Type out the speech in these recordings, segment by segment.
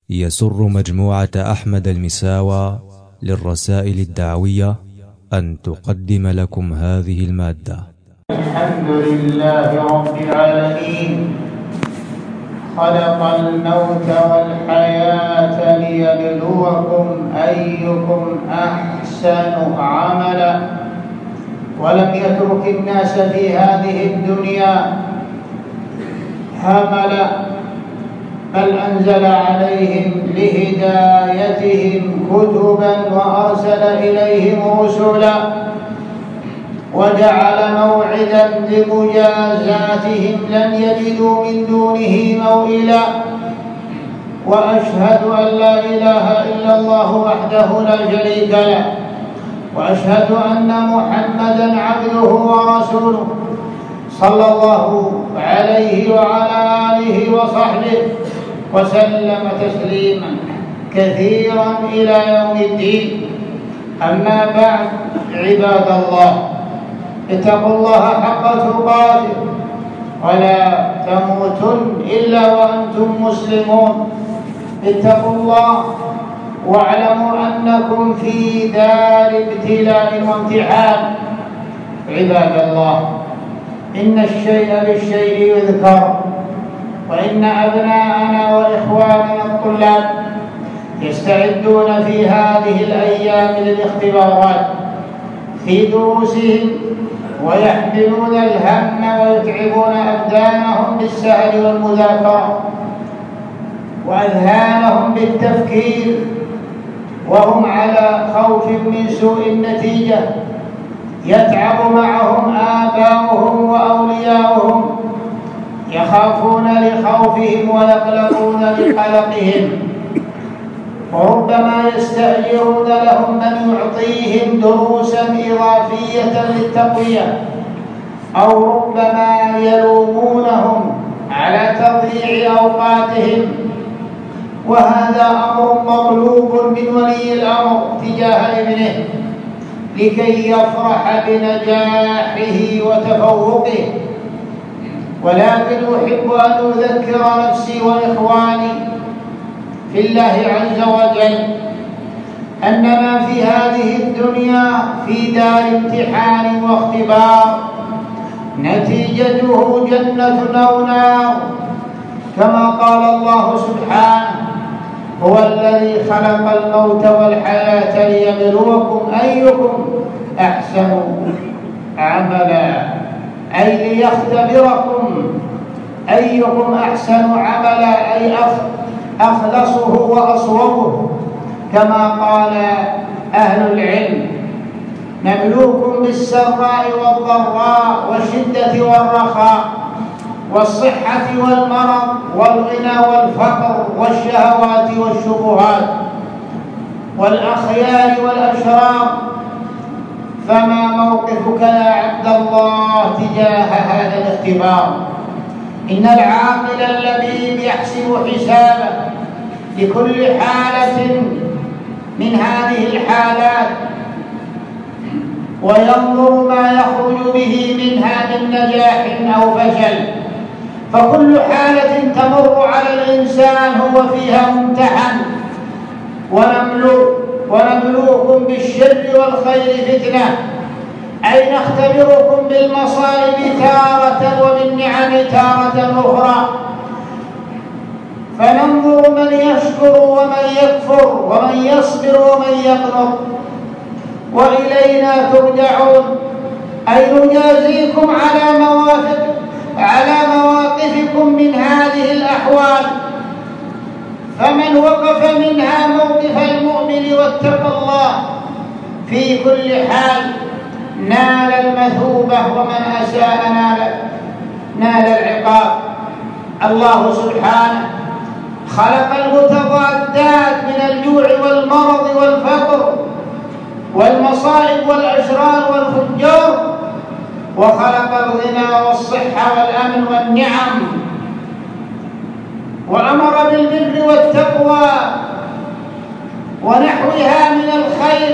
يسر مجموعة أحمد المساوى للرسائل الدعوية أن تقدم لكم هذه المادة. الحمد لله رب العالمين، خلق الموت والحياة ليبلوكم أيكم أحسن عملا، ولم يترك الناس في هذه الدنيا هملا، بل أنزل عليهم لهدايتهم كتبا وأرسل إليهم رسلا، وجعل موعدا لمجازاتهم لن يجدوا من دونه موئلا. وأشهد أن لا إله إلا الله وحده لا شريك له، وأشهد أن محمدا عبده ورسوله صلى الله عليه وعلى آله وصحبه وسلم تسليما كثيرا إلى يوم الدين. أما بعد، عباد الله، اتقوا الله حق تقاته ولا تموتن إلا وأنتم مسلمون. اتقوا الله واعلموا أنكم في دار ابتلاء وامتحان. عباد الله، إن الشيء بالشيء يذكر، وإن أبناءنا وإخواننا الطلاب يستعدون في هذه الأيام للاختبارات في دروسهم، ويحملون الهم ويتعبون أبدانهم بالسهر والمذاكرة وأذهانهم بالتفكير، وهم على خوف من سوء النتيجة. يتعب معهم آباؤهم وأولياؤهم، يخافون لخوفهم ويقلقون لقلقهم، وربما يستأجرون لهم من يعطيهم دروسا إضافية للتقوية، أو ربما يلومونهم على تضييع أوقاتهم. وهذا أمر مطلوب من ولي الأمر تجاه ابنه لكي يفرح بنجاحه وتفوقه. ولكن أحب أن أذكر نفسي وإخواني في الله عز وجل أن ما في هذه الدنيا في دار امتحان واختبار، نتيجته جنة أو نار، كما قال الله سبحانه: هو الذي خلق الموت والحياة ليبلوكم أيكم أحسن عملا، أي ليختبركم أيكم أحسن عملا، أي أخلصه وأصوبه، كما قال أهل العلم: نبلوكم بالسراء والضراء والشدة والرخاء والصحة والمرض والغنى والفقر والشهوات والشبهات والأخيار والأشرار. فما موقفك يا عبد الله تجاه هذا الاختبار؟ إن العاقل اللبيب يحسب حسابه لكل حالة من هذه الحالات، وينظر ما يخرج به منها من نجاح أو فشل. فكل حالة تمر على الإنسان هو فيها ممتحن. ونبلوكم بالشر والخير فتنة، أي نختبركم بالمصائب تارة وبالنعم تارة أخرى، فننظر من يشكر ومن يكفر ومن يصبر ومن يقنط، وإلينا ترجعون، أي نجازيكم على مواقفكم من هذه الأحوال. فمن وقف منها موقف المؤمن واتقى الله في كل حال نال المثوبة، ومن أساء نال العقاب. الله سبحانه خلق المتضادات من الجوع والمرض والفقر والمصائب والأشرار والفجار، وخلق الغنى والصحة والأمن والنعم، وأمر بالبر والتقوى ونحوها من الخير،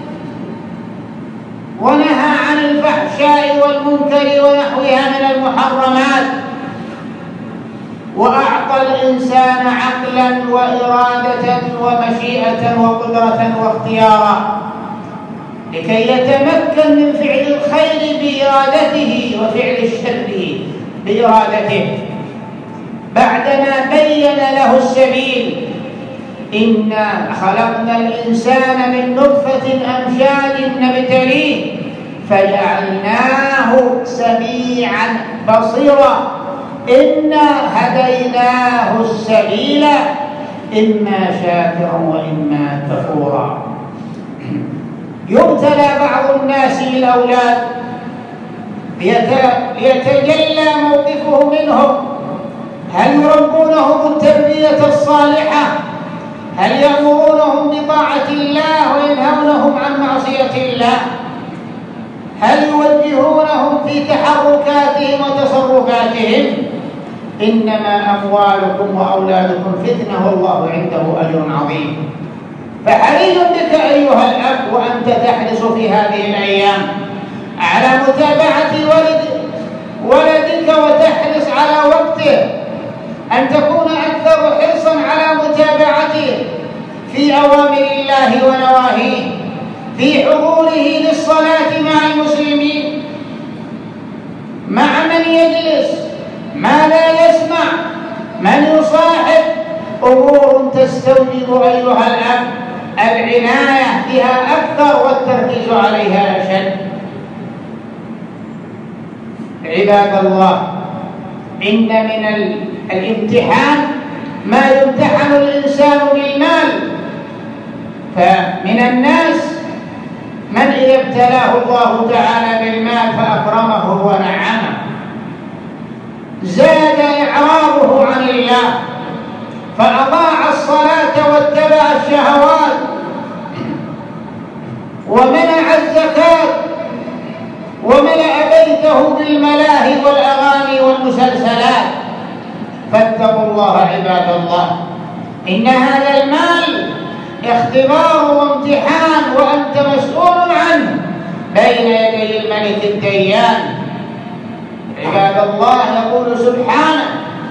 ونهى عن الفحشاء والمنكر ونحوها من المحرمات. وأعطى الإنسان عقلا وإرادة ومشيئة وقدرة واختيارا لكي يتمكن من فعل الخير بإرادته وفعل الشر بإرادته، بعدما بين له السبيل. إنا خلقنا الإنسان من نطفة أمشاج نبتليه فجعلناه سميعا بصيرا إنا هديناه السبيل إما شاكرا وإما كفورا. يبتلى بعض الناس بالأولاد ليتجلى موقفه منهم، هل يربونهم التربية الصالحة؟ هل يأمرونهم بطاعة الله وينهونهم عن معصية الله؟ هل يوجهونهم في تحركاتهم وتصرفاتهم؟ إنما أموالكم وأولادكم فتنة والله عنده أجر عظيم. فحري بك أيها الأب وأنت تحرص في هذه الأيام على متابعة ولدك وتحرص على وقته، أن تكون أكثر حرصا على متابعته في أوامر الله ونواهيه، في حضوره للصلاة مع المسلمين، مع من يجلس، ما لا يسمع، من يصاحب، أمور تستوجب أيها الأب العناية بها أكثر والتركيز عليها أشد. عباد الله، إن من الامتحان ما يمتحن الإنسان بالمال، فمن الناس من إذا ابتلاه الله تعالى بالمال فأكرمه ونعمه زاد إعراضه عن الله فأضاع الصلاة واتبع الشهوات ومنع الزكاة وملأ بيته بالملاهي والأغاني والمسلسلات. فاتقوا الله عباد الله، إن هذا المال اختبار وامتحان وأنت مسؤول عنه بين يدي الملك الديان. عباد الله، يقول سبحانه: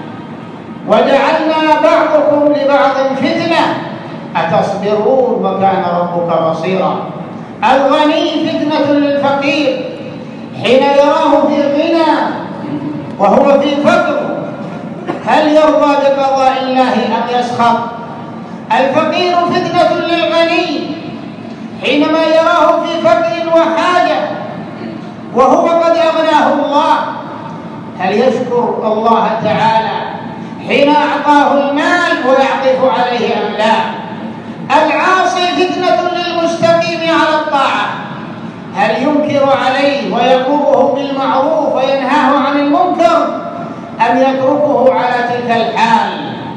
وجعلنا بعضكم لبعض فتنة أتصبرون وكان ربك بصيرا. الغني فتنة للفقير حين يراه في غنى وهو في فقر، هل يرضى بقضاء الله أم يسخط؟ الفقير فتنة للغني حينما يراه في فقر وحاجة وهو قد أغناه الله، هل يشكر الله تعالى حين أعطاه المال ويعطف عليه أم لا؟ العاصي فتنة للمستقيم على الطاعة، هل ينكر عليه ويأمره بالمعروف وينهاه عن المنكر أم يتركه على تلك الحال؟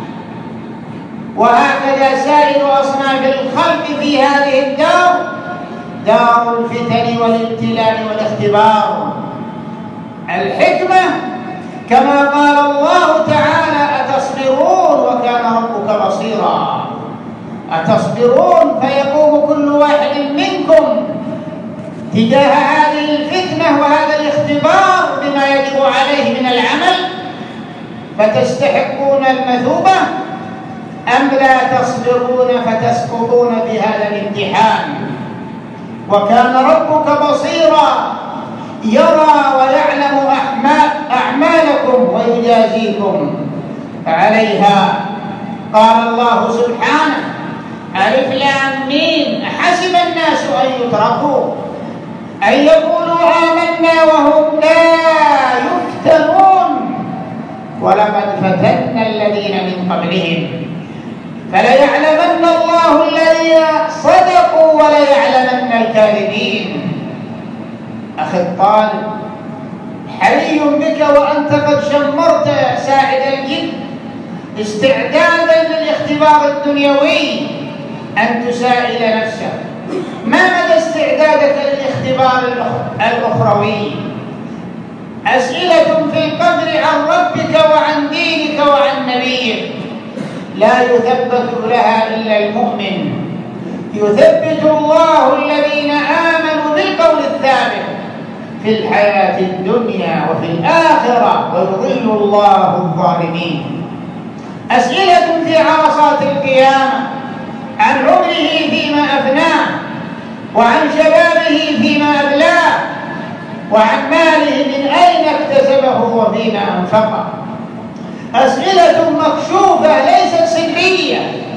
وهكذا سائر أصناف الخلق في هذه الدار، دار الفتن والابتلاء والاختبار. الحكمة كما قال الله تعالى: أتصبرون وكان ربك بصيرا. أتصبرون فيقوم كل واحد منكم تجاه هذه الفتنة وهذا الاختبار بما يجب عليه من العمل، فتستحقون المثوبة أم لا تصبرون فتسقطون في هذا الامتحان. وكان ربك بصيرا، يرى ويعلم أعمالكم ويجازيكم عليها. قال الله سبحانه: ألف لام ميم أحسب الناس أن يتركوا أن يقولوا آمنا وهم لا يفتنون ولقد فتنا الذين من قبلهم فليعلمن الله الذين صدقوا وليعلمن الكاذبين. أخي الطالب، حري بك وأنت قد شمرت ساعد الجد استعدادا للاختبار الدنيوي أن تسائل نفسك: ما مدى استعدادك للاختبار الأخروي؟ أسئلة في القبر عن ربك وعن دينك وعن نبيك لا يثبت لها إلا المؤمن. يثبت الله الذين آمنوا بالقول الثابت في الحياة الدنيا وفي الآخرة ويضل الله الظالمين. أسئلة في عرصات القيامة عن عمره فيما أفناه، وعن شبابه فيما أبلاه، وعن ماله من أين اكتسبه وفيما أنفقه. أسئلة مكشوفة ليست سرية،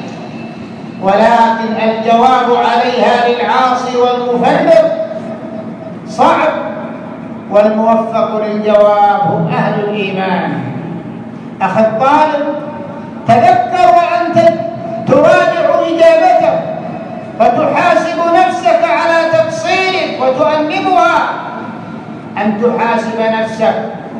ولكن الجواب عليها للعاصي والمفرط صعب، والموفق للجواب هم أهل الإيمان. أخي الطالب، تذكر وأنت تراجع إجابتك وتحاسب نفسك على تقصيرك وتؤنبها، أن تحاسب نفسك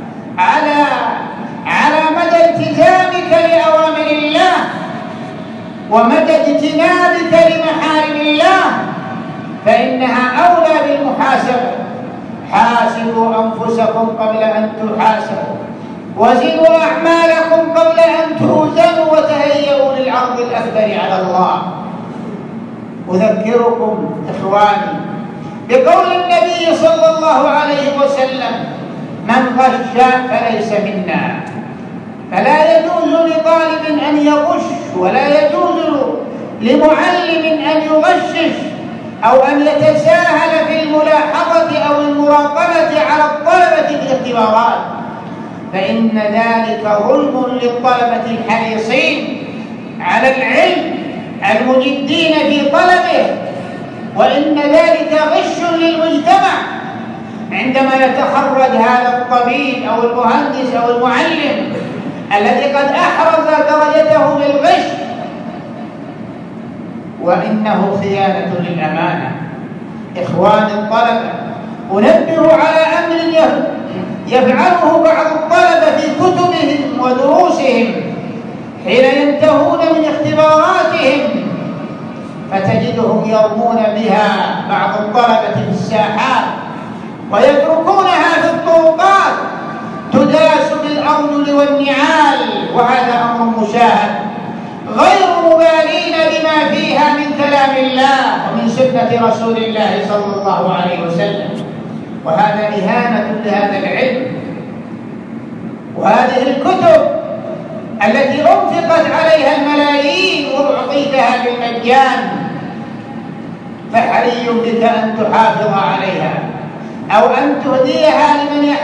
على مدى التزامك لأوامر الله ومدى اجتنابك لمحارم الله، فإنها أولى بالمحاسبة. حاسبوا أنفسكم قبل أن تحاسبوا، وزنوا أعمالكم قبل أن توزنوا، وتهيئوا للعرض الأكبر على الله. أذكركم إخواني بقول النبي صلى الله عليه وسلم: من غش فليس منا. فلا يجوز لطالب أن يغش، ولا يجوز لمعلم أن يغشش أو أن يتساهل في الملاحظة أو المراقبة على الطلبة في الاختبارات، فإن ذلك ظلم للطلبة الحريصين على العلم المجدين في طلبه، وإن ذلك غش للمجتمع عندما يتخرج هذا الطبيب أو المهندس أو المعلم الذي قد أحرز درجته بالغش، وإنه خيانة للأمانة. إخواني الطلبة، أنبه على أمر يفعله بعض الطلبة في كتبهم ودروسهم حين ينتهون من اختباراتهم، فتجدهم يرمون بها بعض الطلبة في الساحات ويتركونها في الطرقات تداس بالأرجل والنعال، وهذا أمر مشاهد، غير مبالين بما فيها من كلام الله ومن سنة رسول الله صلى الله عليه وسلم. وهذا إهانة لهذا العلم وهذه الكتب التي أنفقت عليها الملايين وأعطيتها بالمجان، فحري بك أن تحافظ عليها أو أن تهديها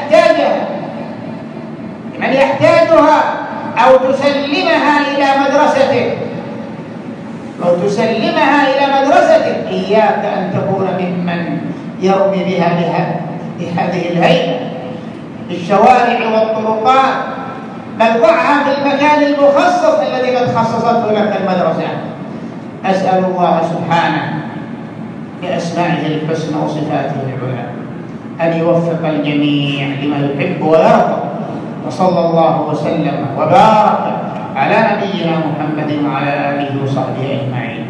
لمن يحتاجها، أو تسلمها إلى مدرستك. إياك أن تكون ممن يرمي بها بهذه الهيئة في الشوارع والطرقات، بل ضعها في المكان المخصص الذي قد خصصته لك المدرسة. أسأل الله سبحانه بأسمائه الحسنى وصفاته العلى أن يوفق الجميع لما يحب ويرضى، وصلى الله وسلم وبارك على نبينا محمد وعلى آله وصحبه أجمعين.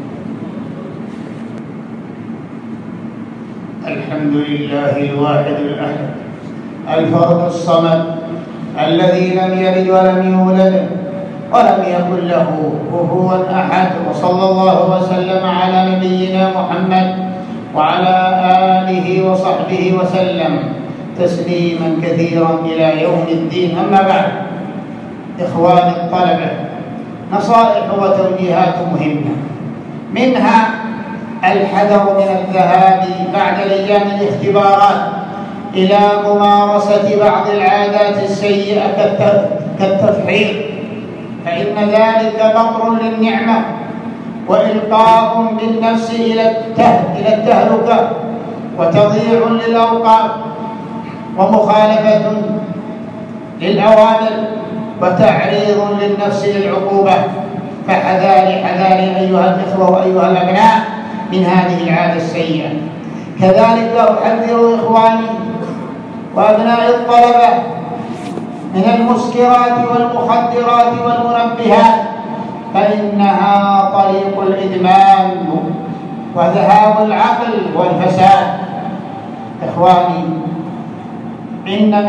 الحمد لله الواحد الأحد الفرد الصمد الذي لم يلد ولم يولد ولم يكن له كفوا أحد، وصلى الله وسلم على نبينا محمد وعلى آله وصحبه وسلم تسليما كثيرا إلى يوم الدين. أما بعد، إخواني الطلبة، نصائح وتوجيهات مهمة، منها الحذر من الذهاب بعد أيام الاختبارات إلى ممارسة بعض العادات السيئة كالتفحيط، فإن ذلك بطر للنعمة وإلقاء بالنفس إلى التهلكة وتضييع للأوقات ومخالفة للأوامر وتعريض للنفس للعقوبة. فحذاري أيها الإخوة وأيها الأبناء من هذه العادة السيئة. كذلك أحذر إخواني وأبناء الطلبة من المسكرات والمخدرات والمنبهات، فإنها طريق الإدمان وذهاب العقل والفساد. إخواني، إن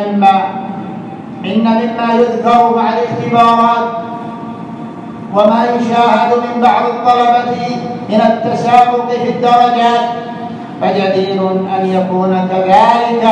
مما يذكر مع الاختبارات وما يشاهد من بعض الطلبة من التسابق في الدرجات، فجدير أن يكون كذلك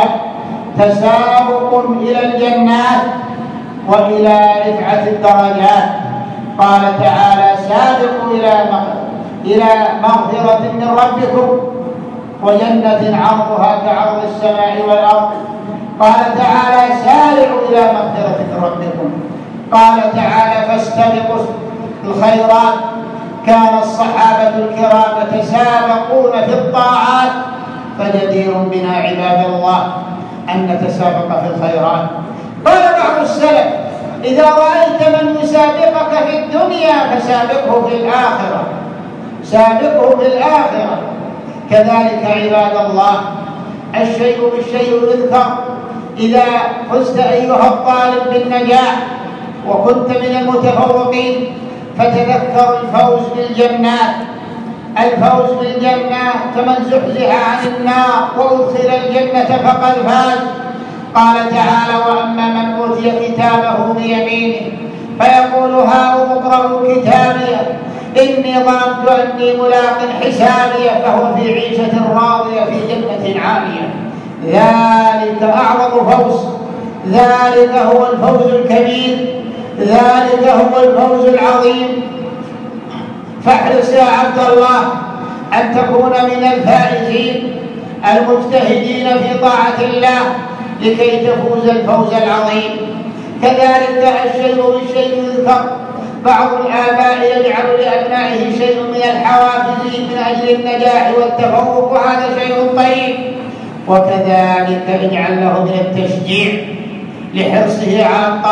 تسابق إلى الجنات وإلى رفعة الدرجات، قال تعالى سابقوا إلى مغفرة من ربكم وجنة عرضها كعرض السماء والأرض. قال تعالى سارعوا إلى مغفرة من ربكم. قال تعالى فاستبقوا الخيرات. كان الصحابة الكرام يتسابقون في الطاعات، فجدير بنا عباد الله أن نتسابق في الخيرات. قال بعض السلف إذا رأيت من يسابقك في الدنيا فسابقه في الآخرة، سابقه في الآخرة. كذلك عباد الله الشيء بالشيء يذكر. إذا فزت أيها الطالب بالنجاح وكنت من المتفوقين فتذكر الفوز بالجنات. الفوز بالجنات كمن زحزح عن النار وأدخل الجنة فقد فاز. قال تعالى وأما من أوتي كتابه بيمينه فيقول هاؤم اقرءوا كتابيه إني ظننت أني ملاق حسابيه فهو في عيشة راضية في جنة عالية. ذلك أعظم فوز، ذلك هو الفوز الكبير، ذلك هو الفوز العظيم. فاحرص يا عبد الله أن تكون من الفائزين المجتهدين في طاعة الله لكي تفوز الفوز العظيم. كذلك الشيء بالشيء يذكر. بعض الآباء يجعل لأبنائه شيء من الحوافز من أجل النجاح والتفوق وهذا شيء طيب، وكذلك اجعل له من التشجيع لحرصه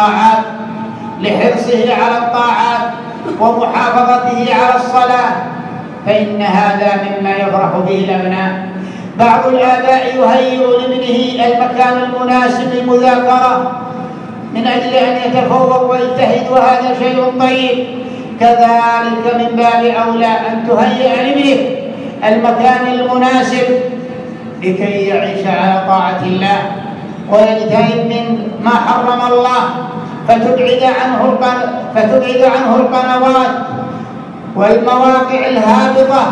على الطاعات ومحافظته على الصلاة، فإن هذا مما يفرح به الأبناء. بعض الآباء يهيئ لابنه المكان المناسب للمذاكرة من أجل أن يتفوق ويجتهد وهذا شيء طيب. كذلك من باب أولى أن تهيئ لابنك المكان المناسب لكي يعيش على طاعة الله ويجتهد من ما حرم الله، فتبعد عنه القنوات والمواقع الهابطة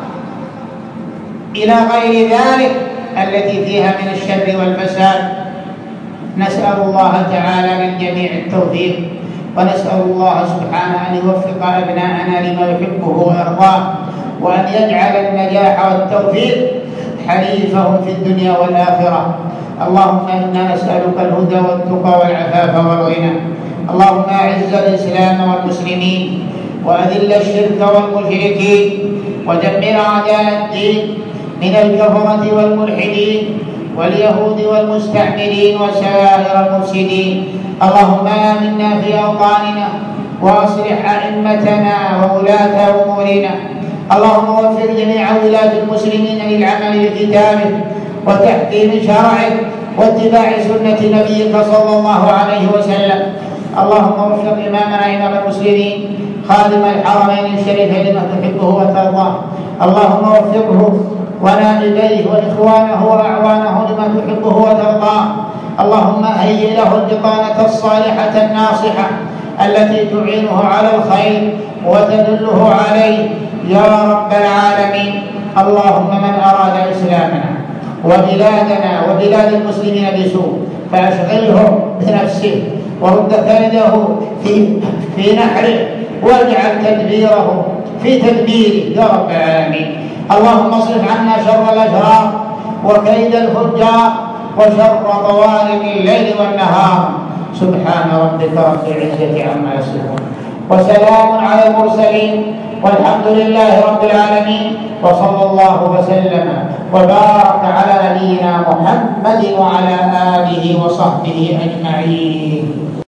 إلى غير ذلك التي فيها من الشر والفساد. نسأل الله تعالى للجميع التوفيق، ونسأل الله سبحانه أن يوفق أبناءنا لما يحبه ويرضاه، وأن يجعل النجاح والتوفيق حليفهم في الدنيا والآخرة. اللهم إنا نسألك الهدى والتقى والعفاف والغنى. اللهم أعز الإسلام والمسلمين وأذل الشرك والمشركين ودمر أعداء الدين من الكفرة والملحدين واليهود والمستعمرين وسائر المفسدين. اللهم آمنا في أوطاننا وأصلح أئمتنا وولاة أمورنا. اللهم وفق جميع ولاة المسلمين للعمل بكتابه وتحكيم شرعه واتباع سنة نبيك صلى الله عليه وسلم. اللهم وفق إمامنا إمام المسلمين خادم الحرمين الشريفين لما تحبه وترضاه. اللهم وفقه ونائبيه وإخوانه وأعوانه لما تحبه وترضاه. اللهم هيئ له البطانة الصالحة الناصحة التي تعينه على الخير وتدله عليه يا رب العالمين. اللهم من أراد إسلامنا وبلادنا وبلاد المسلمين بسوء فأشغله بنفسه ورد كيده في نحره واجعل تدبيره في تدبيره يا رب العالمين. اللهم اصرف عنا شر الأشرار وكيد الفجار وشر طوارئ الليل والنهار. سبحان ربك رب العزة عما يصفون وسلام على المرسلين والحمد لله رب العالمين، وصلى الله وسلم وبارك على نبينا محمد وعلى آله وصحبه أجمعين.